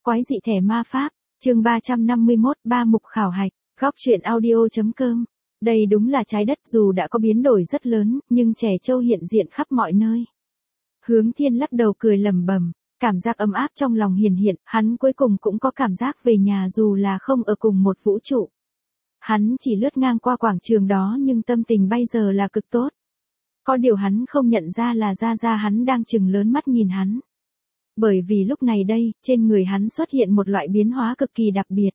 Quái dị thẻ ma pháp, chương 351, ba mục khảo hạch, góc truyện audio.com. Đây đúng là trái đất dù đã có biến đổi rất lớn, nhưng trẻ trâu hiện diện khắp mọi nơi. Hướng Thiên lắc đầu cười lẩm bẩm, cảm giác ấm áp trong lòng hiển hiện, hắn cuối cùng cũng có cảm giác về nhà dù là không ở cùng một vũ trụ. Hắn chỉ lướt ngang qua quảng trường đó nhưng tâm tình bây giờ là cực tốt. Có điều hắn không nhận ra là Gia hắn đang trừng lớn mắt nhìn hắn. Bởi vì lúc này đây, trên người hắn xuất hiện một loại biến hóa cực kỳ đặc biệt.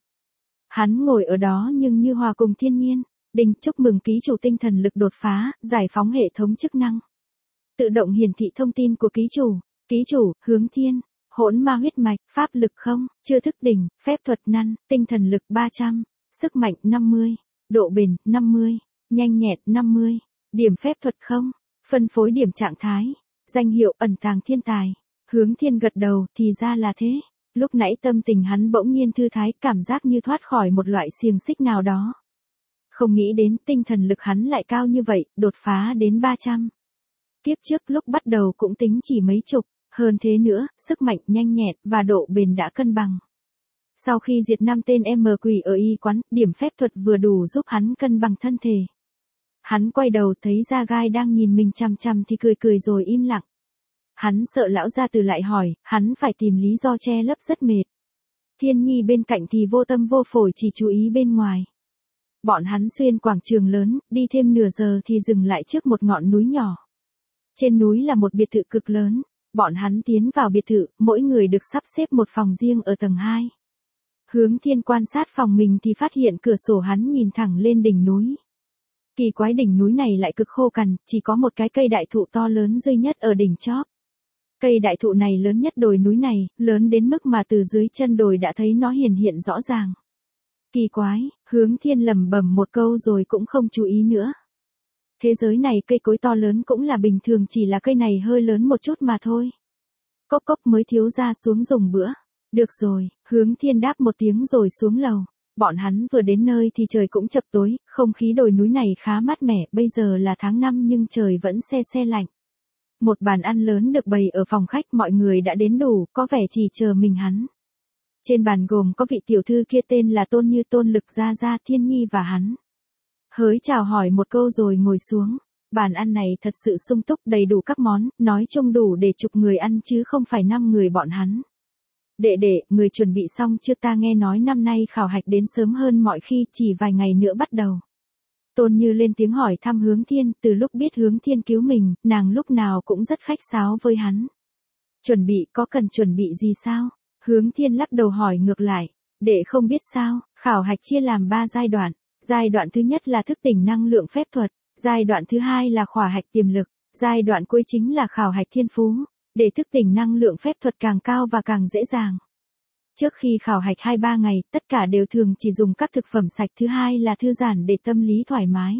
Hắn ngồi ở đó nhưng như hòa cùng thiên nhiên. Đinh, chúc mừng ký chủ tinh thần lực đột phá, giải phóng hệ thống chức năng. Tự động hiển thị thông tin của ký chủ, Hướng Thiên, hỗn ma huyết mạch, pháp lực không, chưa thức đỉnh, phép thuật năn, tinh thần lực 300, sức mạnh 50, độ bền 50, nhanh nhẹn 50, điểm phép thuật không, phân phối điểm trạng thái, danh hiệu ẩn tàng thiên tài. Hướng Thiên gật đầu, thì ra là thế. Lúc nãy tâm tình hắn bỗng nhiên thư thái, cảm giác như thoát khỏi một loại xiềng xích nào đó. Không nghĩ đến tinh thần lực hắn lại cao như vậy, đột phá đến 300. Kiếp trước lúc bắt đầu cũng tính chỉ mấy chục, hơn thế nữa, sức mạnh nhanh nhẹn và độ bền đã cân bằng. Sau khi diệt 5 tên quỷ ở y quán, điểm phép thuật vừa đủ giúp hắn cân bằng thân thể. Hắn quay đầu thấy Gia Gai đang nhìn mình chằm chằm thì cười cười rồi im lặng. Hắn sợ lão gia tử lại hỏi, hắn phải tìm lý do che lấp rất mệt. Thiên Nhi bên cạnh thì vô tâm vô phổi chỉ chú ý bên ngoài. Bọn hắn xuyên quảng trường lớn, đi thêm nửa giờ thì dừng lại trước một ngọn núi nhỏ. Trên núi là một biệt thự cực lớn. Bọn hắn tiến vào biệt thự, mỗi người được sắp xếp một phòng riêng ở tầng 2. Hướng Thiên quan sát phòng mình thì phát hiện cửa sổ hắn nhìn thẳng lên đỉnh núi. Kỳ quái, đỉnh núi này lại cực khô cằn, chỉ có một cái cây đại thụ to lớn duy nhất ở đỉnh chóp. Cây đại thụ này lớn nhất đồi núi này, lớn đến mức mà từ dưới chân đồi đã thấy nó hiển hiện rõ ràng. Kỳ quái, Hướng Thiên lẩm bẩm một câu rồi cũng không chú ý nữa. Thế giới này cây cối to lớn cũng là bình thường, chỉ là cây này hơi lớn một chút mà thôi. Cốc cốc mới thiếu gia xuống dùng bữa. Được rồi, Hướng Thiên đáp một tiếng rồi xuống lầu. Bọn hắn vừa đến nơi thì trời cũng chập tối, không khí đồi núi này khá mát mẻ, bây giờ là tháng 5 nhưng trời vẫn se lạnh. Một bàn ăn lớn được bày ở phòng khách, mọi người đã đến đủ, có vẻ chỉ chờ mình hắn. Trên bàn gồm có vị tiểu thư kia tên là Tôn Như, Tôn Lực, Gia, Thiên Nhi và hắn. Hới chào hỏi một câu rồi ngồi xuống. Bàn ăn này thật sự sung túc, đầy đủ các món, nói chung đủ để chục người ăn chứ không phải 5 người bọn hắn. Đệ, người chuẩn bị xong chưa? Ta nghe nói năm nay khảo hạch đến sớm hơn mọi khi, chỉ vài ngày nữa bắt đầu. Tôn Như lên tiếng hỏi thăm Hướng Thiên, từ lúc biết Hướng Thiên cứu mình, nàng lúc nào cũng rất khách sáo với hắn. Chuẩn bị, có cần chuẩn bị gì sao? Hướng Thiên lắc đầu hỏi ngược lại, đệ không biết sao, khảo hạch chia làm 3 giai đoạn. Giai đoạn thứ nhất là thức tỉnh năng lượng phép thuật, giai đoạn thứ hai là khảo hạch tiềm lực, giai đoạn cuối chính là khảo hạch thiên phú, để thức tỉnh năng lượng phép thuật càng cao và càng dễ dàng. Trước khi khảo hạch 2-3 ngày, tất cả đều thường chỉ dùng các thực phẩm sạch, thứ hai là thư giãn để tâm lý thoải mái.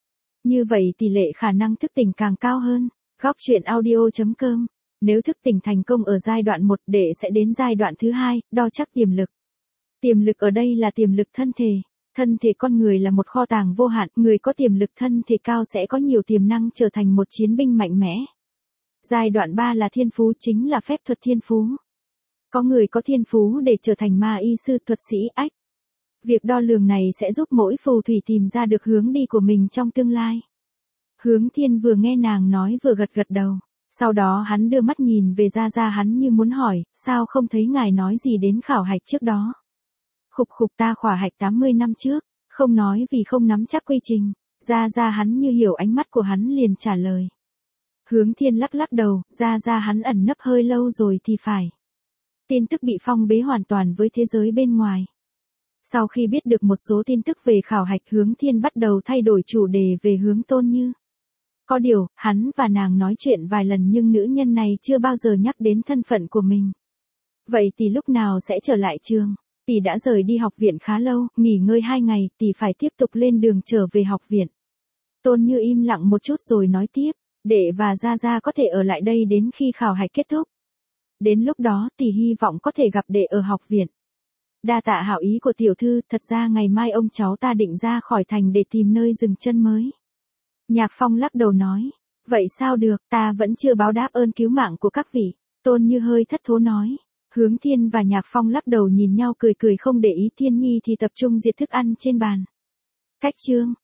Như vậy tỷ lệ khả năng thức tỉnh càng cao hơn. Góc truyện audio.com. Nếu thức tỉnh thành công ở giai đoạn 1, đệ sẽ đến giai đoạn thứ 2, đo chắc tiềm lực. Tiềm lực ở đây là tiềm lực thân thể. Thân thể con người là một kho tàng vô hạn, người có tiềm lực thân thể cao sẽ có nhiều tiềm năng trở thành một chiến binh mạnh mẽ. Giai đoạn 3 là thiên phú, chính là phép thuật thiên phú. Có người có thiên phú để trở thành ma y sư, thuật sĩ, ách. Việc đo lường này sẽ giúp mỗi phù thủy tìm ra được hướng đi của mình trong tương lai. Hướng Thiên vừa nghe nàng nói vừa gật đầu. Sau đó hắn đưa mắt nhìn về Gia hắn như muốn hỏi, sao không thấy ngài nói gì đến khảo hạch trước đó? Khục, ta khảo hạch 80 năm trước, không nói vì không nắm chắc quy trình. Gia hắn như hiểu ánh mắt của hắn liền trả lời. Hướng Thiên lắc đầu, Gia hắn ẩn nấp hơi lâu rồi thì phải. Tin tức bị phong bế hoàn toàn với thế giới bên ngoài. Sau khi biết được một số tin tức về khảo hạch, Hướng Thiên bắt đầu thay đổi chủ đề về hướng Tôn Như. Có điều, hắn và nàng nói chuyện vài lần nhưng nữ nhân này chưa bao giờ nhắc đến thân phận của mình. Vậy tỷ lúc nào sẽ trở lại trường? Tỷ đã rời đi học viện khá lâu, nghỉ ngơi 2 ngày, tỷ phải tiếp tục lên đường trở về học viện. Tôn Như im lặng một chút rồi nói tiếp, đệ và Gia có thể ở lại đây đến khi khảo hạch kết thúc. Đến lúc đó tỷ hy vọng có thể gặp đệ ở học viện. Đa tạ hảo ý của tiểu thư, thật ra ngày mai ông cháu ta định ra khỏi thành để tìm nơi dừng chân mới. Nhạc Phong lắc đầu nói, vậy sao được, ta vẫn chưa báo đáp ơn cứu mạng của các vị. Tôn Như hơi thất thố nói, Hướng Thiên và Nhạc Phong lắc đầu nhìn nhau cười cười không để ý, Thiên Nhi thì tập trung diệt thức ăn trên bàn. Cách chương